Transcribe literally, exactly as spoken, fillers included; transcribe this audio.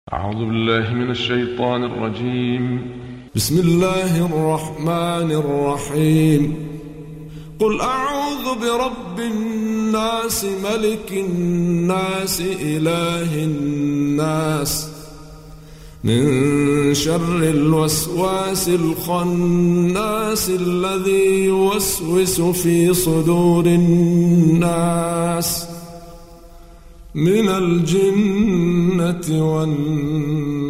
أعوذ بالله من الشيطان الرجيم. بسم الله الرحمن الرحيم. قل أعوذ برب الناس ملك الناس إله الناس من شر الوسواس الخناس الذي يوسوس في صدور الناس من الجنة والناس.